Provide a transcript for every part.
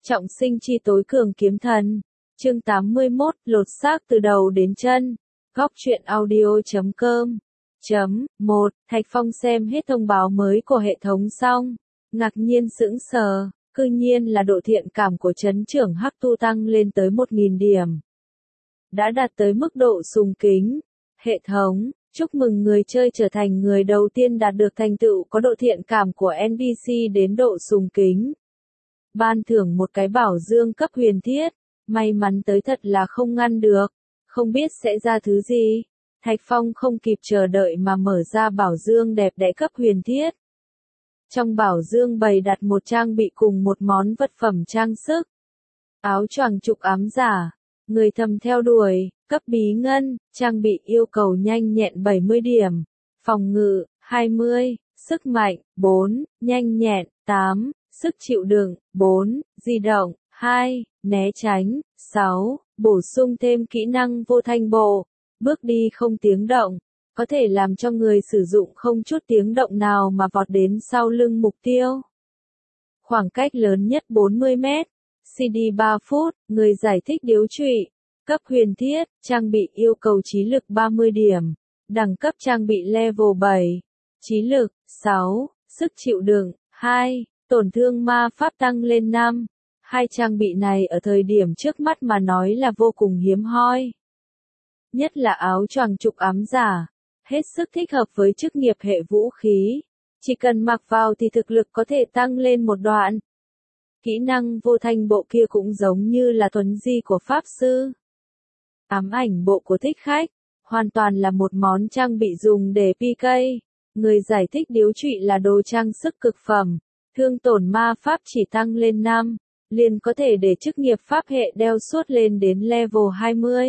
Trọng sinh chi tối cường kiếm thần. Chương 81, lột xác từ đầu đến chân. Góc truyện audio.com. 1. Thạch Phong xem hết thông báo mới của hệ thống xong, ngạc nhiên sững sờ, cư nhiên là độ thiện cảm của trấn trưởng Hắc Tu tăng lên tới 1000 điểm. Đã đạt tới mức độ sùng kính. Hệ thống, chúc mừng người chơi trở thành người đầu tiên đạt được thành tựu có độ thiện cảm của NPC đến độ sùng kính. Ban thưởng một cái bảo dương cấp huyền thiết, may mắn tới thật là không ngăn được, không biết sẽ ra thứ gì. Thạch Phong không kịp chờ đợi mà mở ra bảo dương đẹp đẽ cấp huyền thiết. Trong bảo dương bày đặt một trang bị cùng một món vật phẩm trang sức. Áo choàng trục ám giả, người thầm theo đuổi, cấp bí ngân, trang bị yêu cầu nhanh nhẹn 70 điểm, phòng ngự, 20, sức mạnh, 4, nhanh nhẹn, 8, sức chịu đựng, 4, di động, 2, né tránh, 6, bổ sung thêm kỹ năng vô thanh bộ, bước đi không tiếng động, có thể làm cho người sử dụng không chút tiếng động nào mà vọt đến sau lưng mục tiêu. Khoảng cách lớn nhất 40 mét, CD 3 phút, người giải thích điếu trụy, cấp huyền thiết, trang bị yêu cầu trí lực 30 điểm, đẳng cấp trang bị level 7, trí lực, 6, sức chịu đựng, 2, tổn thương ma pháp tăng lên 5. Hai trang bị này ở thời điểm trước mắt mà nói là vô cùng hiếm hoi. Nhất là áo choàng trục ám giả, hết sức thích hợp với chức nghiệp hệ vũ khí. Chỉ cần mặc vào thì thực lực có thể tăng lên một đoạn. Kỹ năng vô thanh bộ kia cũng giống như là thuấn di của pháp sư. Ám ảnh bộ của thích khách, hoàn toàn là một món trang bị dùng để PK. Người giải thích điếu trụy là đồ trang sức cực phẩm, thương tổn ma pháp chỉ tăng lên 5, liền có thể để chức nghiệp pháp hệ đeo suốt lên đến level 20.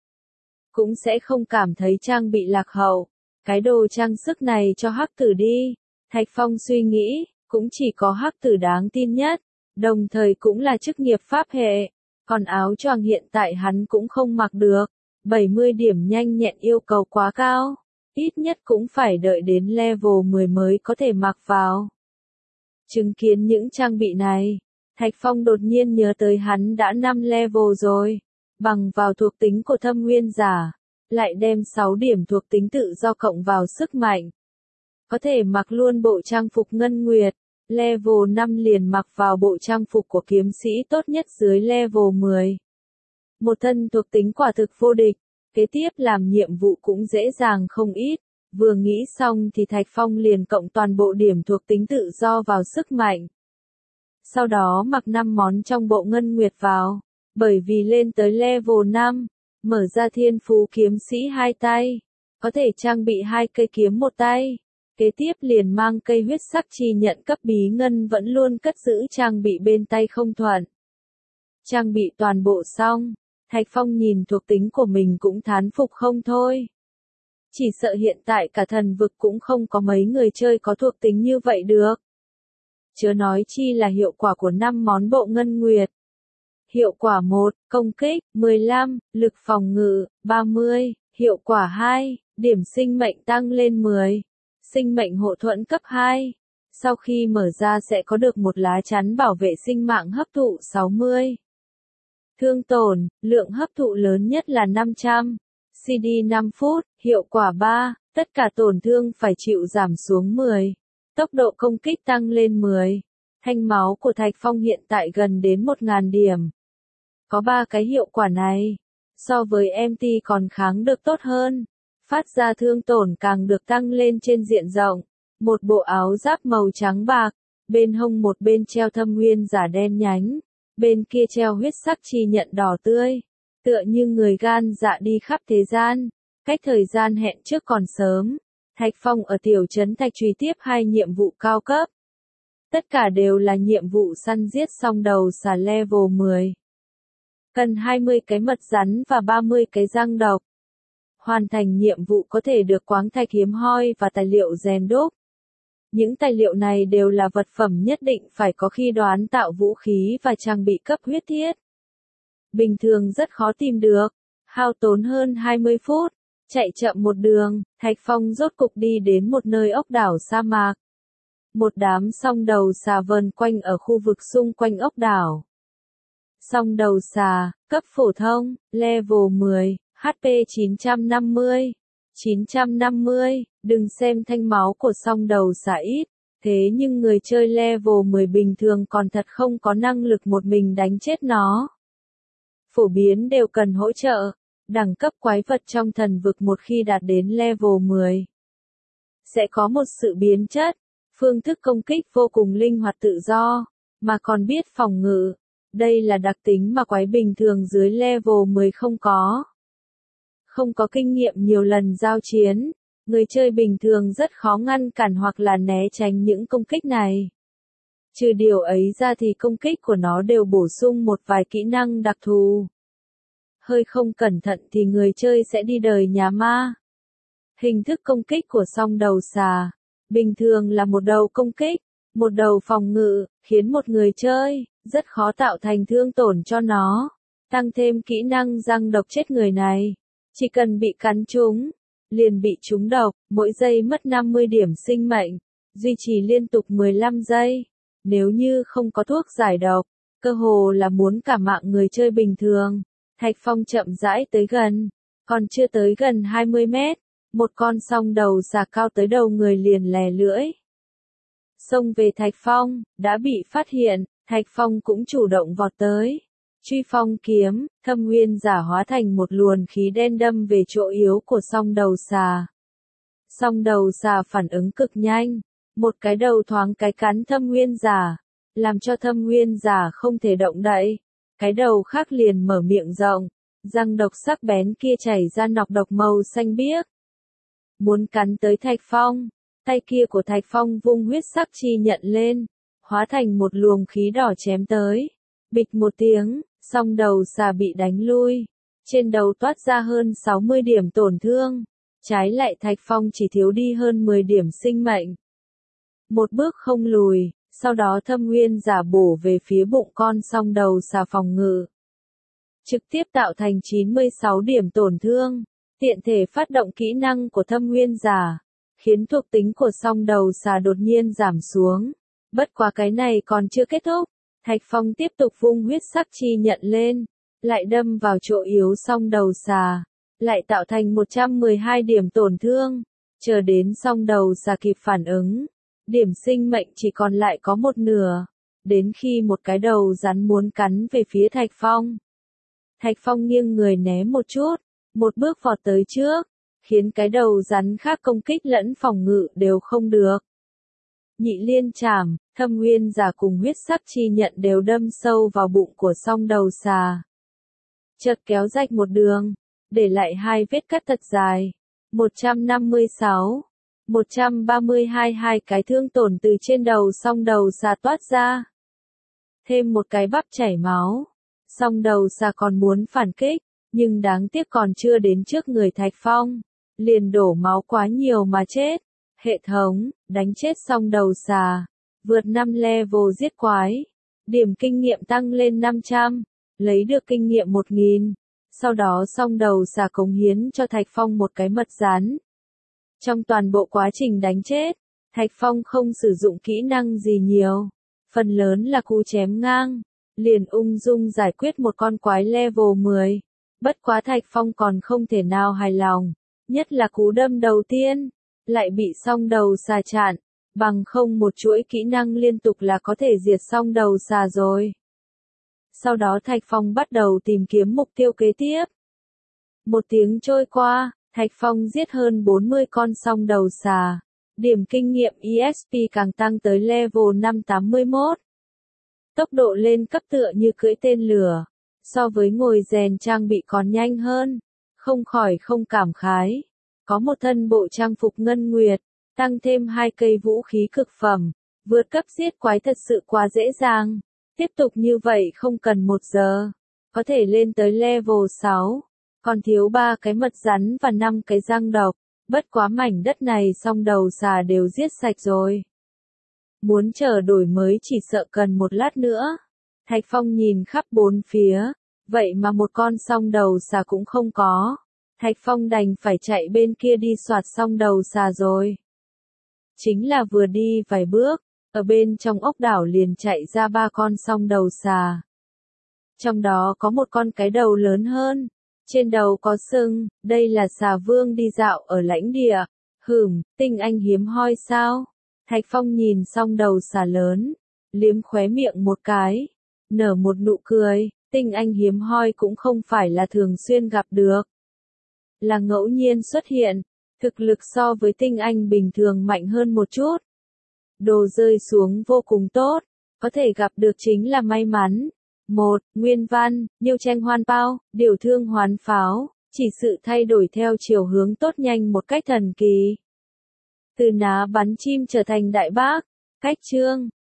Cũng sẽ không cảm thấy trang bị lạc hậu. Cái đồ trang sức này cho hắc tử đi. Thạch Phong suy nghĩ, cũng chỉ có hắc tử đáng tin nhất, đồng thời cũng là chức nghiệp pháp hệ. Còn áo choàng hiện tại hắn cũng không mặc được. 70 điểm nhanh nhẹn yêu cầu quá cao. Ít nhất cũng phải đợi đến level 10 mới có thể mặc vào. Chứng kiến những trang bị này, Thạch Phong đột nhiên nhớ tới hắn đã 5 level rồi. Bằng vào thuộc tính của thâm nguyên giả, lại đem 6 điểm thuộc tính tự do cộng vào sức mạnh. Có thể mặc luôn bộ trang phục ngân nguyệt, level 5 liền mặc vào bộ trang phục của kiếm sĩ tốt nhất dưới level 10. Một thân thuộc tính quả thực vô địch, kế tiếp làm nhiệm vụ cũng dễ dàng không ít. Vừa nghĩ xong thì Thạch Phong liền cộng toàn bộ điểm thuộc tính tự do vào sức mạnh. Sau đó mặc 5 món trong bộ ngân nguyệt vào, bởi vì lên tới level 5, mở ra thiên phú kiếm sĩ 2 tay, có thể trang bị 2 cây kiếm một tay. Kế tiếp liền mang cây huyết sắc chi nhận cấp bí ngân vẫn luôn cất giữ trang bị bên tay không thuận. Trang bị toàn bộ xong, Thạch Phong nhìn thuộc tính của mình cũng thán phục không thôi. Chỉ sợ hiện tại cả thần vực cũng không có mấy người chơi có thuộc tính như vậy được. Chớ nói chi là hiệu quả của 5 món bộ ngân nguyệt. Hiệu quả 1, công kích, 15, lực phòng ngự, 30, hiệu quả 2, điểm sinh mệnh tăng lên 10, sinh mệnh hộ thuẫn cấp 2. Sau khi mở ra sẽ có được một lá chắn bảo vệ sinh mạng hấp thụ 60. Thương tổn, lượng hấp thụ lớn nhất là 500. CD 5 phút, hiệu quả 3, tất cả tổn thương phải chịu giảm xuống 10. Tốc độ công kích tăng lên 10. Thanh máu của Thạch Phong hiện tại gần đến 1000 điểm. Có 3 cái hiệu quả này, so với MT còn kháng được tốt hơn. Phát ra thương tổn càng được tăng lên trên diện rộng. Một bộ áo giáp màu trắng bạc, bên hông một bên treo thâm nguyên giả đen nhánh, bên kia treo huyết sắc chi nhận đỏ tươi. Tựa như người gan dạ đi khắp thế gian, cách thời gian hẹn trước còn sớm. Thạch Phong ở tiểu trấn Thạch truy tiếp 2 nhiệm vụ cao cấp. Tất cả đều là nhiệm vụ săn giết song đầu xà level 10. Cần 20 cái mật rắn và 30 cái răng độc. Hoàn thành nhiệm vụ có thể được khoáng thạch hiếm hoi và tài liệu rèn đúc. Những tài liệu này đều là vật phẩm nhất định phải có khi đoán tạo vũ khí và trang bị cấp huyết thiết. Bình thường rất khó tìm được, hao tốn hơn 20 phút, chạy chậm một đường, Thạch Phong rốt cục đi đến một nơi ốc đảo sa mạc. Một đám song đầu xà vờn quanh ở khu vực xung quanh ốc đảo. Song đầu xà, cấp phổ thông, level 10, HP 950. 950, đừng xem thanh máu của song đầu xà ít, thế nhưng người chơi level 10 bình thường còn thật không có năng lực một mình đánh chết nó. Phổ biến đều cần hỗ trợ, đẳng cấp quái vật trong thần vực một khi đạt đến level 10. Sẽ có một sự biến chất, phương thức công kích vô cùng linh hoạt tự do, mà còn biết phòng ngự. Đây là đặc tính mà quái bình thường dưới level 10 không có. Không có kinh nghiệm nhiều lần giao chiến, người chơi bình thường rất khó ngăn cản hoặc là né tránh những công kích này. Trừ điều ấy ra thì công kích của nó đều bổ sung một vài kỹ năng đặc thù. Hơi không cẩn thận thì người chơi sẽ đi đời nhà ma. Hình thức công kích của song đầu xà, bình thường là một đầu công kích, một đầu phòng ngự, khiến một người chơi rất khó tạo thành thương tổn cho nó. Tăng thêm kỹ năng răng độc chết người này. Chỉ cần bị cắn trúng, liền bị trúng độc, mỗi giây mất 50 điểm sinh mệnh, duy trì liên tục 15 giây. Nếu như không có thuốc giải độc, cơ hồ là muốn cả mạng người chơi bình thường. Thạch Phong chậm rãi tới gần, còn chưa tới gần 20 mét, một con song đầu xà cao tới đầu người liền lè lưỡi. Xông về Thạch Phong, đã bị phát hiện, Thạch Phong cũng chủ động vọt tới. Truy phong kiếm, Thâm Nguyên giả hóa thành một luồng khí đen đâm về chỗ yếu của song đầu xà. Song đầu xà phản ứng cực nhanh, một cái đầu thoáng cái cắn Thâm Nguyên giả, làm cho Thâm Nguyên giả không thể động đậy. Cái đầu khác liền mở miệng rộng, răng độc sắc bén kia chảy ra nọc độc màu xanh biếc. Muốn cắn tới Thạch Phong, tay kia của Thạch Phong vung huyết sắc chi nhận lên, hóa thành một luồng khí đỏ chém tới. Bịch một tiếng, song đầu xà bị đánh lui, trên đầu toát ra hơn 60 điểm tổn thương, trái lại Thạch Phong chỉ thiếu đi hơn 10 điểm sinh mệnh. Một bước không lùi, sau đó Thâm Nguyên giả bổ về phía bụng con song đầu xà phòng ngự. Trực tiếp tạo thành 96 điểm tổn thương, tiện thể phát động kỹ năng của Thâm Nguyên giả, khiến thuộc tính của song đầu xà đột nhiên giảm xuống. Bất quá cái này còn chưa kết thúc. Thạch Phong tiếp tục vung huyết sắc chi nhận lên, lại đâm vào chỗ yếu song đầu xà, lại tạo thành 112 điểm tổn thương, chờ đến song đầu xà kịp phản ứng, điểm sinh mệnh chỉ còn lại có một nửa, đến khi một cái đầu rắn muốn cắn về phía Thạch Phong. Thạch Phong nghiêng người né một chút, một bước vọt tới trước, khiến cái đầu rắn khác công kích lẫn phòng ngự đều không được. Nhị liên chảm, Thâm Nguyên giả cùng huyết sắc chi nhận đều đâm sâu vào bụng của song đầu xà. Chợt kéo rạch một đường, để lại hai vết cắt thật dài. 156, 132 hai cái thương tổn từ trên đầu song đầu xà toát ra. Thêm một cái bắp chảy máu. Song đầu xà còn muốn phản kích, nhưng đáng tiếc còn chưa đến trước người Thạch Phong. Liền đổ máu quá nhiều mà chết. Hệ thống, đánh chết song đầu xà, vượt 5 level giết quái, điểm kinh nghiệm tăng lên 500, lấy được kinh nghiệm 1000, sau đó song đầu xà cống hiến cho Thạch Phong một cái mật rán. Trong toàn bộ quá trình đánh chết, Thạch Phong không sử dụng kỹ năng gì nhiều, phần lớn là cú chém ngang, liền ung dung giải quyết một con quái level 10. Bất quá Thạch Phong còn không thể nào hài lòng, nhất là cú đâm đầu tiên, lại bị song đầu xà chặn, bằng không một chuỗi kỹ năng liên tục là có thể diệt song đầu xà rồi. Sau đó Thạch Phong bắt đầu tìm kiếm mục tiêu kế tiếp. Một tiếng trôi qua, Thạch Phong giết hơn 40 con song đầu xà, điểm kinh nghiệm EXP càng tăng tới level 581. Tốc độ lên cấp tựa như cưỡi tên lửa, so với ngồi rèn trang bị còn nhanh hơn, không khỏi không cảm khái. Có một thân bộ trang phục ngân nguyệt, tăng thêm 2 cây vũ khí cực phẩm, vượt cấp giết quái thật sự quá dễ dàng. Tiếp tục như vậy không cần 1 giờ, có thể lên tới level 6, còn thiếu 3 cái mật rắn và 5 cái răng độc, bất quá mảnh đất này song đầu xà đều giết sạch rồi. Muốn chờ đổi mới chỉ sợ cần một lát nữa. Thạch Phong nhìn khắp bốn phía, vậy mà một con song đầu xà cũng không có. Thạch Phong đành phải chạy bên kia đi soạt song đầu xà rồi. Chính là vừa đi vài bước, ở bên trong ốc đảo liền chạy ra 3 con song đầu xà. Trong đó có một con cái đầu lớn hơn. Trên đầu có sừng, đây là xà vương đi dạo ở lãnh địa. Tinh anh hiếm hoi sao? Thạch Phong nhìn xong đầu xà lớn, liếm khóe miệng một cái, nở một nụ cười, tinh anh hiếm hoi cũng không phải là thường xuyên gặp được. Là ngẫu nhiên xuất hiện, thực lực so với tinh anh bình thường mạnh hơn một chút. Đồ rơi xuống vô cùng tốt, có thể gặp được chính là may mắn. Nguyên văn, Nhiêu tranh hoan bao, điều thương hoán pháo, chỉ sự thay đổi theo chiều hướng tốt nhanh một cách thần kỳ. Từ ná bắn chim trở thành đại bác, cách chương.